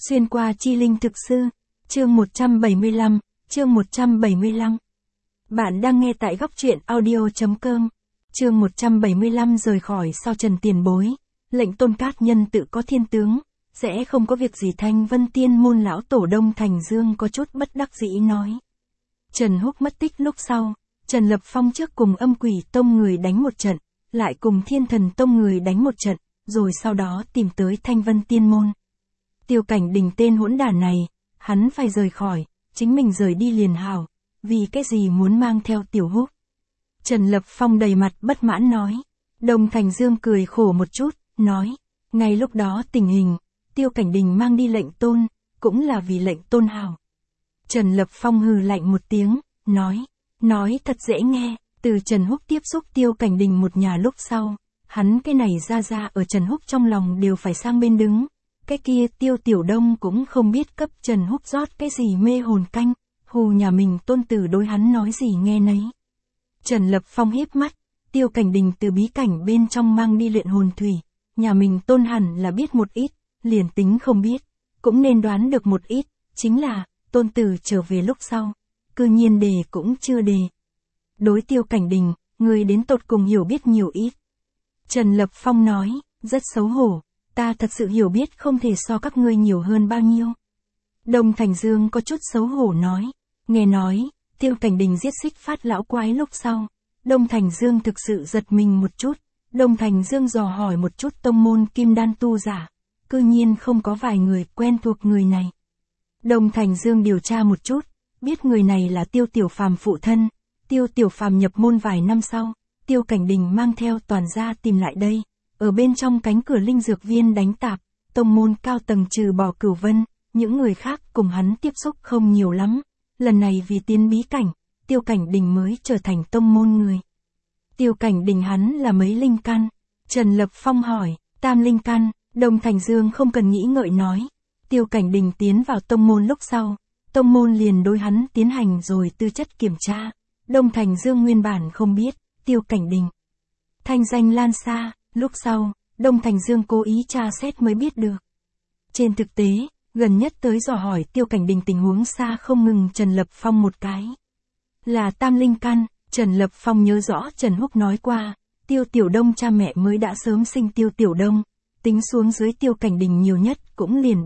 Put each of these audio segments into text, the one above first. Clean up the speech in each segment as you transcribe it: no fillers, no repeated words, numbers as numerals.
Xuyên qua chi linh thực sư, chương 175, chương 175. Bạn đang nghe tại góc truyện audio.com. Chương 175 rời khỏi sao Trần tiền bối, lệnh Tôn Cát Nhân tự có thiên tướng, sẽ không có việc gì. Thanh Vân Tiên môn lão tổ Đông Thành Dương có chút bất đắc dĩ nói. Trần Húc mất tích lúc sau, Trần Lập Phong trước cùng Âm Quỷ Tông người đánh một trận, lại cùng Thiên Thần Tông người đánh một trận, rồi sau đó tìm tới Thanh Vân Tiên môn. Tiêu Cảnh Đình tên hỗn đản này, hắn phải rời khỏi, chính mình rời đi liền hảo, vì cái gì muốn mang theo Tiểu Húc. Trần Lập Phong đầy mặt bất mãn nói. Đông Thành Dương cười khổ một chút, nói, ngay lúc đó tình hình, Tiêu Cảnh Đình mang đi lệnh tôn, cũng là vì lệnh tôn hảo. Trần Lập Phong hừ lạnh một tiếng, nói thật dễ nghe, từ Trần Húc tiếp xúc Tiêu Cảnh Đình một nhà lúc sau, hắn cái này ra ở Trần Húc trong lòng đều phải sang bên đứng. Cái kia Tiêu Tiểu Đông cũng không biết cấp Trần Húc rót cái gì mê hồn canh, hù nhà mình tôn tử đối hắn nói gì nghe nấy. Trần Lập Phong híp mắt, Tiêu Cảnh Đình từ bí cảnh bên trong mang đi luyện hồn thủy, nhà mình tôn hẳn là biết một ít, liền tính không biết, cũng nên đoán được một ít, chính là, tôn tử trở về lúc sau, cư nhiên đề cũng chưa đề. Đối Tiêu Cảnh Đình, người đến tột cùng hiểu biết nhiều ít. Trần Lập Phong nói, rất xấu hổ, ta thật sự hiểu biết không thể so các ngươi nhiều hơn bao nhiêu. Đông Thành Dương có chút xấu hổ nói, nghe nói, Tiêu Cảnh Đình giết Xích Phát lão quái lúc sau, Đông Thành Dương thực sự giật mình một chút, Đông Thành Dương dò hỏi một chút tông môn kim đan tu giả, cư nhiên không có vài người quen thuộc người này. Đông Thành Dương điều tra một chút, biết người này là Tiêu Tiểu Phàm phụ thân, Tiêu Tiểu Phàm nhập môn vài năm sau, Tiêu Cảnh Đình mang theo toàn gia tìm lại đây, ở bên trong cánh cửa linh dược viên đánh tạp, tông môn cao tầng trừ bỏ Cửu Vân, những người khác cùng hắn tiếp xúc không nhiều lắm, lần này vì tiến bí cảnh, Tiêu Cảnh Đình mới trở thành tông môn người. Tiêu Cảnh Đình hắn là mấy linh căn? Trần Lập Phong hỏi, tam linh căn. Đông Thành Dương không cần nghĩ ngợi nói, Tiêu Cảnh Đình tiến vào tông môn lúc sau, tông môn liền đối hắn tiến hành rồi tư chất kiểm tra. Đông Thành Dương nguyên bản không biết, Tiêu Cảnh Đình thanh danh lan xa, lúc sau, Đông Thành Dương cố ý tra xét mới biết được. Trên thực tế, gần nhất tới dò hỏi Tiêu Cảnh Đình tình huống xa không ngừng Trần Lập Phong một cái. Là tam linh căn, Trần Lập Phong nhớ rõ Trần Húc nói qua, Tiêu Tiểu Đông cha mẹ mới đã sớm sinh Tiêu Tiểu Đông, tính xuống dưới Tiêu Cảnh Đình nhiều nhất cũng liền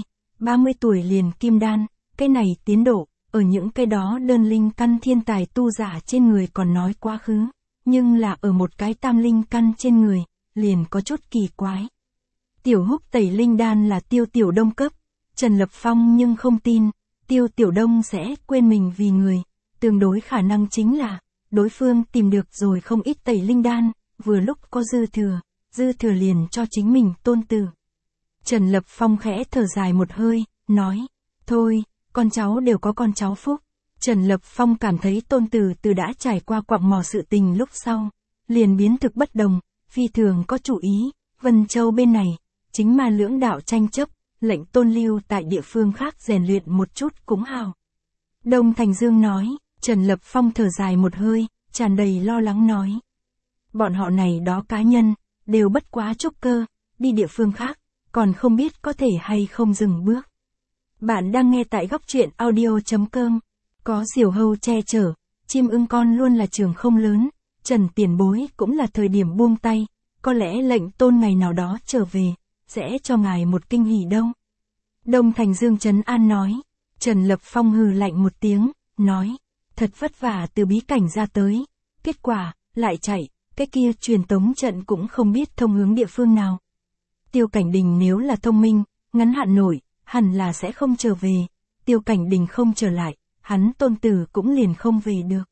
30 tuổi liền kim đan, cái này tiến độ, ở những cái đó đơn linh căn thiên tài tu giả trên người còn nói quá khứ, nhưng là ở một cái tam linh căn trên người, liền có chút kỳ quái. Tiểu Húc tẩy linh đan là Tiêu Tiểu Đông cấp, Trần Lập Phong nhưng không tin, Tiêu Tiểu Đông sẽ quên mình vì người, tương đối khả năng chính là, đối phương tìm được rồi không ít tẩy linh đan, vừa lúc có dư thừa liền cho chính mình tôn tử. Trần Lập Phong khẽ thở dài một hơi, nói, thôi, con cháu đều có con cháu phúc. Trần Lập Phong cảm thấy tôn tử từ đã trải qua quặng mỏ sự tình lúc sau, liền biến thực bất đồng, phi thường có chủ ý, Vân Châu bên này, chính mà lưỡng đạo tranh chấp, lệnh tôn lưu tại địa phương khác rèn luyện một chút cũng hào. Đông Thành Dương nói, Trần Lập Phong thở dài một hơi, tràn đầy lo lắng nói. Bọn họ này đó cá nhân, đều bất quá trúc cơ, đi địa phương khác, còn không biết có thể hay không dừng bước. Bạn đang nghe tại góc truyện audio.com, có diều hâu che chở, chim ưng con luôn là trường không lớn, Trần tiền bối cũng là thời điểm buông tay, có lẽ lệnh tôn ngày nào đó trở về, sẽ cho ngài một kinh hỉ đâu. Đông Thành Dương trấn an nói, Trần Lập Phong hừ lạnh một tiếng, nói, thật vất vả từ bí cảnh ra tới, kết quả, lại chạy, cái kia truyền tống trận cũng không biết thông hướng địa phương nào. Tiêu Cảnh Đình nếu là thông minh, ngắn hạn nổi, hẳn là sẽ không trở về, Tiêu Cảnh Đình không trở lại, hắn tôn tử cũng liền không về được.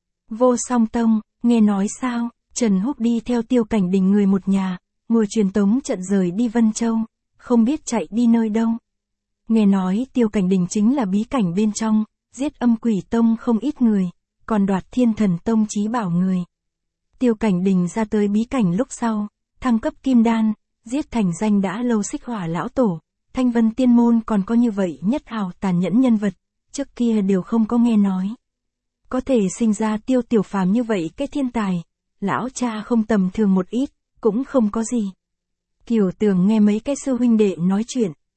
Vô Song Tông, nghe nói sao, Trần Húc đi theo Tiêu Cảnh Đình người một nhà, ngồi truyền tống trận rời đi Vân Châu, không biết chạy đi nơi đâu. Nghe nói Tiêu Cảnh Đình chính là bí cảnh bên trong, giết Âm Quỷ Tông không ít người, còn đoạt Thiên Thần Tông chí bảo người. Tiêu Cảnh Đình ra tới bí cảnh lúc sau, thăng cấp kim đan, giết thành danh đã lâu Xích Hỏa lão tổ, Thanh Vân Tiên môn còn có như vậy nhất hào tàn nhẫn nhân vật, trước kia đều không có nghe nói. Có thể sinh ra Tiêu Tiểu Phàm như vậy cái thiên tài, lão cha không tầm thường một ít, cũng không có gì. Kiều Tường nghe mấy cái sư huynh đệ nói chuyện,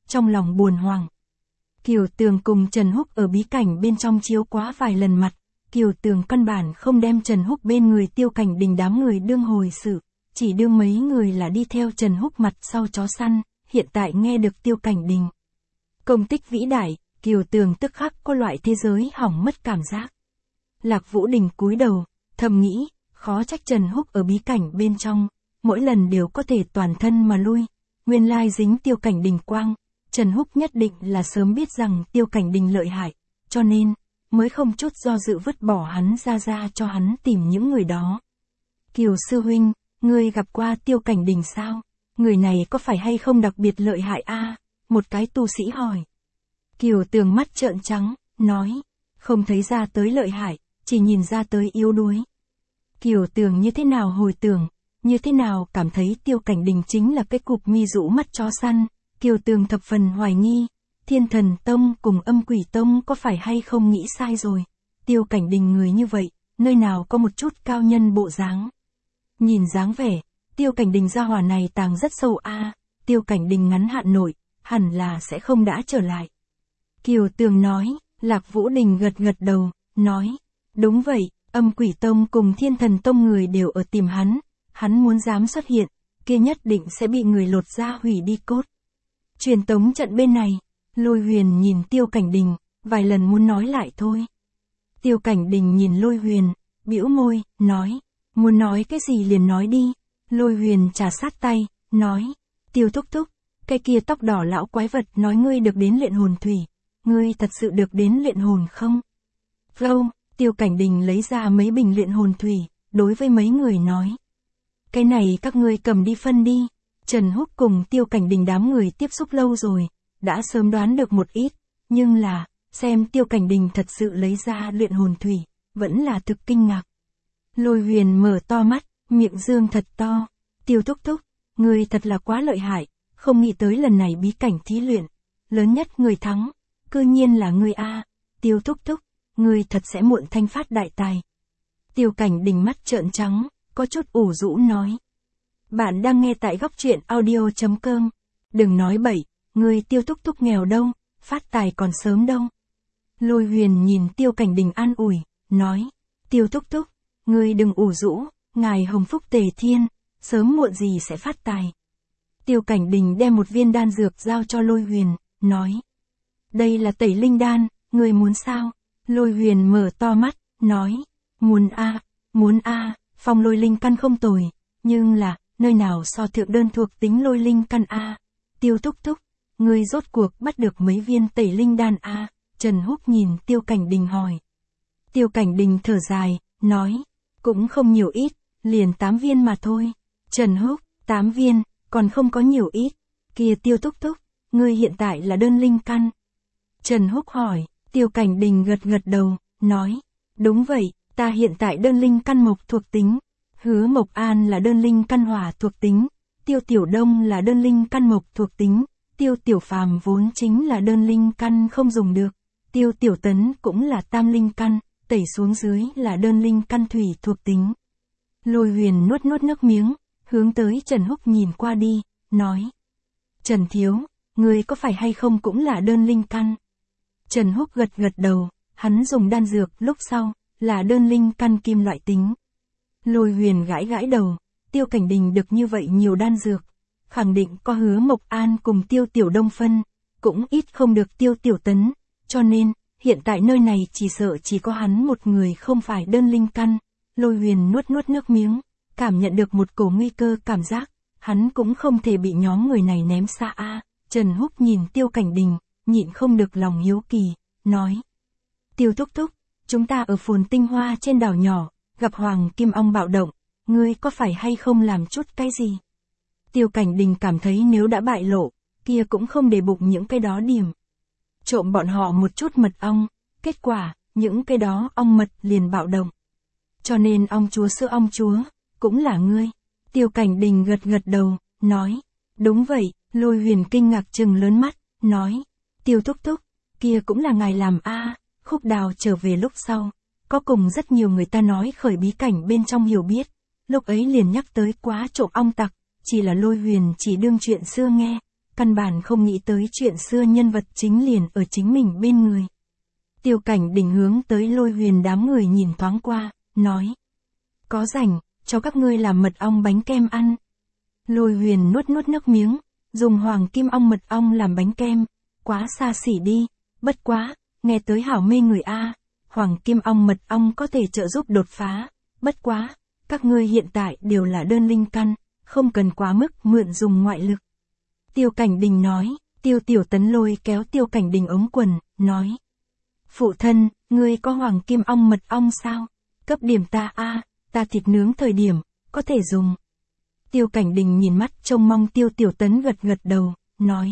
trong lòng buồn hoang. Kiều Tường cùng Trần Húc ở bí cảnh bên trong chiếu quá vài lần mặt, Kiều Tường căn bản không đem Trần Húc bên người Tiêu Cảnh Đình đám người đương hồi sự, chỉ đương mấy người là đi theo Trần Húc mặt sau chó săn, hiện tại nghe được Tiêu Cảnh Đình công tích vĩ đại, Kiều Tường tức khắc có loại thế giới hỏng mất cảm giác. Lạc Vũ Đình cúi đầu, thầm nghĩ, khó trách Trần Húc ở bí cảnh bên trong, mỗi lần đều có thể toàn thân mà lui, nguyên lai dính Tiêu Cảnh Đình quang, Trần Húc nhất định là sớm biết rằng Tiêu Cảnh Đình lợi hại, cho nên, mới không chút do dự vứt bỏ hắn ra cho hắn tìm những người đó. Kiều sư huynh, ngươi gặp qua Tiêu Cảnh Đình sao? Người này có phải hay không đặc biệt lợi hại a? Một cái tu sĩ hỏi. Kiều Tường mắt trợn trắng, nói, không thấy ra tới lợi hại, chỉ nhìn ra tới yếu đuối. Kiều Tường như thế nào hồi tưởng, như thế nào cảm thấy Tiêu Cảnh Đình chính là cái cục mi rũ mắt chó săn, Kiều Tường thập phần hoài nghi, Thiên Thần Tông cùng Âm Quỷ Tông có phải hay không nghĩ sai rồi, Tiêu Cảnh Đình người như vậy, nơi nào có một chút cao nhân bộ dáng. Nhìn dáng vẻ, Tiêu Cảnh Đình gia hỏa này tàng rất sâu a, Tiêu Cảnh Đình ngắn hạn nội, hẳn là sẽ không đã trở lại. Kiều Tường nói, Lạc Vũ Đình gật đầu, nói, đúng vậy, Âm Quỷ Tông cùng Thiên Thần Tông người đều ở tìm hắn muốn dám xuất hiện, kia nhất định sẽ bị người lột da hủy đi cốt. Truyền tống trận bên này, Lôi Huyền nhìn Tiêu Cảnh Đình, vài lần muốn nói lại thôi. Tiêu Cảnh Đình nhìn Lôi Huyền, bĩu môi, nói, muốn nói cái gì liền nói đi. Lôi Huyền trà sát tay, nói, Tiêu thúc thúc, cái kia tóc đỏ lão quái vật nói ngươi được đến luyện hồn thủy, ngươi thật sự được đến luyện hồn không? Không, Tiêu Cảnh Đình lấy ra mấy bình luyện hồn thủy, đối với mấy người nói. Cái này các ngươi cầm đi phân đi. Trần Húc cùng Tiêu Cảnh Đình đám người tiếp xúc lâu rồi, đã sớm đoán được một ít, nhưng là, xem Tiêu Cảnh Đình thật sự lấy ra luyện hồn thủy, vẫn là thực kinh ngạc. Lôi Huyền mở to mắt, miệng dương thật to, Tiêu thúc thúc, ngươi thật là quá lợi hại, không nghĩ tới lần này bí cảnh thí luyện, lớn nhất người thắng, cư nhiên là ngươi a, Tiêu thúc thúc, ngươi thật sẽ muộn thanh phát đại tài. Tiêu Cảnh Đình mắt trợn trắng, có chút ủ rũ nói. Bạn đang nghe tại góc truyện audio.com. Đừng nói bậy, người Tiêu thúc thúc nghèo đâu, phát tài còn sớm đâu. Lôi Huyền nhìn Tiêu Cảnh Đình an ủi, nói, Tiêu thúc thúc, ngươi đừng ủ rũ, ngài hồng phúc tề thiên, sớm muộn gì sẽ phát tài. Tiêu Cảnh Đình đem một viên đan dược giao cho Lôi Huyền, nói, đây là tẩy linh đan, ngươi muốn sao? Lôi Huyền mở to mắt, nói, muốn a, phong lôi linh căn không tồi, nhưng là, nơi nào so thượng đơn thuộc tính lôi linh căn a? Tiêu thúc thúc, ngươi rốt cuộc bắt được mấy viên tẩy linh đan a? Trần Húc nhìn Tiêu Cảnh Đình hỏi. Tiêu Cảnh Đình thở dài, nói, cũng không nhiều ít, liền 8 viên mà thôi. Trần Húc, 8 viên, còn không có nhiều ít. Kia Tiêu thúc thúc, ngươi hiện tại là đơn linh căn. Trần Húc hỏi, Tiêu Cảnh Đình gật đầu, nói, đúng vậy, ta hiện tại đơn linh căn mộc thuộc tính. Hứa Mộc An là đơn linh căn hỏa thuộc tính, Tiêu Tiểu Đông là đơn linh căn mộc thuộc tính, Tiêu Tiểu Phàm vốn chính là đơn linh căn không dùng được, Tiêu Tiểu Tấn cũng là tam linh căn, tẩy xuống dưới là đơn linh căn thủy thuộc tính. Lôi Huyền nuốt nước miếng, hướng tới Trần Húc nhìn qua đi, nói. Trần Thiếu, người có phải hay không cũng là đơn linh căn? Trần Húc gật đầu, hắn dùng đan dược lúc sau, là đơn linh căn kim loại tính. Lôi Huyền gãi đầu, Tiêu Cảnh Đình được như vậy nhiều đan dược, khẳng định có Hứa Mộc An cùng Tiêu Tiểu Đông phân, cũng ít không được Tiêu Tiểu Tấn, cho nên, hiện tại nơi này chỉ sợ chỉ có hắn một người không phải đơn linh căn. Lôi Huyền nuốt nước miếng, cảm nhận được một cổ nguy cơ cảm giác, hắn cũng không thể bị nhóm người này ném xa a. Trần Húc nhìn Tiêu Cảnh Đình, nhịn không được lòng hiếu kỳ, nói. Tiêu thúc thúc, chúng ta ở Phồn Tinh Hoa trên đảo nhỏ, gặp Hoàng Kim Ong bạo động, ngươi có phải hay không làm chút cái gì? Tiêu Cảnh Đình cảm thấy nếu đã bại lộ, kia cũng không để bụng những cái đó điểm. Trộm bọn họ một chút mật ong, kết quả, những cái đó ong mật liền bạo động. Cho nên ong chúa sữa ong chúa, cũng là ngươi. Tiêu Cảnh Đình gật đầu, nói, đúng vậy. Lôi Huyền kinh ngạc trừng lớn mắt, nói, Tiêu thúc thúc, kia cũng là ngài làm a. Khúc Đào trở về lúc sau, có cùng rất nhiều người ta nói khởi bí cảnh bên trong hiểu biết, lúc ấy liền nhắc tới quá trộm ong tặc, chỉ là Lôi Huyền chỉ đương chuyện xưa nghe, căn bản không nghĩ tới chuyện xưa nhân vật chính liền ở chính mình bên người. Tiêu Cảnh Đình hướng tới Lôi Huyền đám người nhìn thoáng qua, nói. Có rảnh, cho các ngươi làm mật ong bánh kem ăn. Lôi Huyền nuốt nuốt nước miếng, dùng hoàng kim ong mật ong làm bánh kem, quá xa xỉ đi, bất quá, nghe tới hảo mê người a, hoàng kim ong mật ong có thể trợ giúp đột phá, bất quá, các ngươi hiện tại đều là đơn linh căn, không cần quá mức mượn dùng ngoại lực. Tiêu Cảnh Đình nói, Tiêu Tiểu Tấn lôi kéo Tiêu Cảnh Đình ống quần, nói. Phụ thân, ngươi có hoàng kim ong mật ong sao? Cấp điểm ta a, ta thịt nướng thời điểm, có thể dùng. Tiêu Cảnh Đình nhìn mắt trông mong Tiêu Tiểu Tấn gật gật đầu, nói.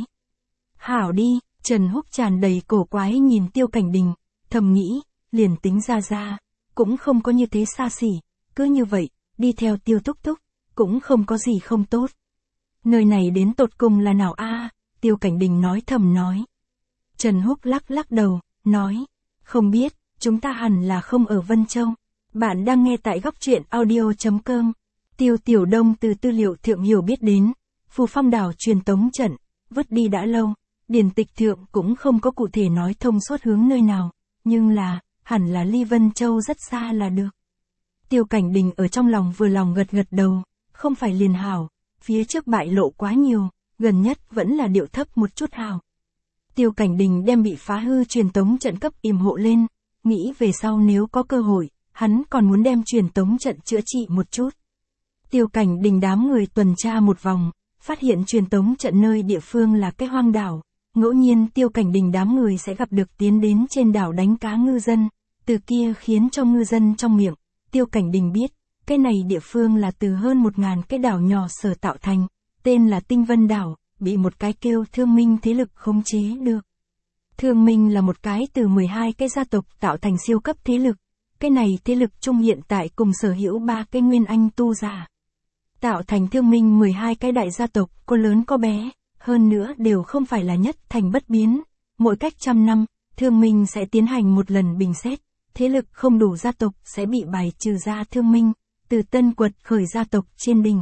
Hảo đi, Trần Húc tràn đầy cổ quái nhìn Tiêu Cảnh Đình, thầm nghĩ, liền tính ra, cũng không có như thế xa xỉ, cứ như vậy, đi theo Tiêu Thúc Thúc, cũng không có gì không tốt. Nơi này đến tột cùng là nào a? Tiêu Cảnh Đình nói thầm nói. Trần Húc lắc lắc đầu, nói, không biết, chúng ta hẳn là không ở Vân Châu. Bạn đang nghe tại góc truyện audio.com. Tiêu Tiểu Đông từ tư liệu thượng hiểu biết đến, Phù Phong đảo truyền tống trận, vứt đi đã lâu, điển tịch thượng cũng không có cụ thể nói thông suốt hướng nơi nào, nhưng là, hẳn là ly Vân Châu rất xa là được. Tiêu Cảnh Đình ở trong lòng vừa lòng gật gật đầu, không phải liền hảo, phía trước bại lộ quá nhiều, gần nhất vẫn là điệu thấp một chút hảo. Tiêu Cảnh Đình đem bị phá hư truyền tống trận cấp yểm hộ lên, nghĩ về sau nếu có cơ hội, hắn còn muốn đem truyền tống trận chữa trị một chút. Tiêu Cảnh Đình đám người tuần tra một vòng, phát hiện truyền tống trận nơi địa phương là cái hoang đảo, ngẫu nhiên Tiêu Cảnh Đình đám người sẽ gặp được tiến đến trên đảo đánh cá ngư dân, từ kia khiến cho ngư dân trong miệng, Tiêu Cảnh Đình biết, cái này địa phương là từ hơn 1000 cái đảo nhỏ sở tạo thành, tên là Tinh Vân Đảo, bị một cái kêu Thương Minh thế lực khống chế được. Thương Minh là một cái từ 12 cái gia tộc tạo thành siêu cấp thế lực, cái này thế lực chung hiện tại cùng sở hữu 3 cái nguyên anh tu giả. Tạo thành Thương Minh 12 cái đại gia tộc, có lớn có bé, hơn nữa đều không phải là nhất thành bất biến. Mỗi cách 100 năm, Thương Minh sẽ tiến hành một lần bình xét, thế lực không đủ gia tộc sẽ bị bài trừ ra Thương Minh, từ tân quật khởi gia tộc trên đỉnh.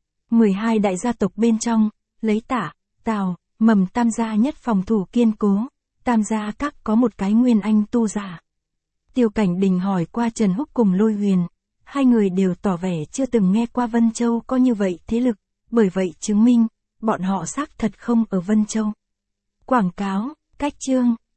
12 đại gia tộc bên trong, lấy Tả, Tào, Mầm tam gia nhất phòng thủ kiên cố, tam gia các có một cái nguyên anh tu giả. Tiêu Cảnh Đình hỏi qua Trần Húc cùng Lôi Huyền, hai người đều tỏ vẻ chưa từng nghe qua Vân Châu có như vậy thế lực, bởi vậy chứng minh, bọn họ xác thật không ở Vân Châu. Quảng cáo, cách chương.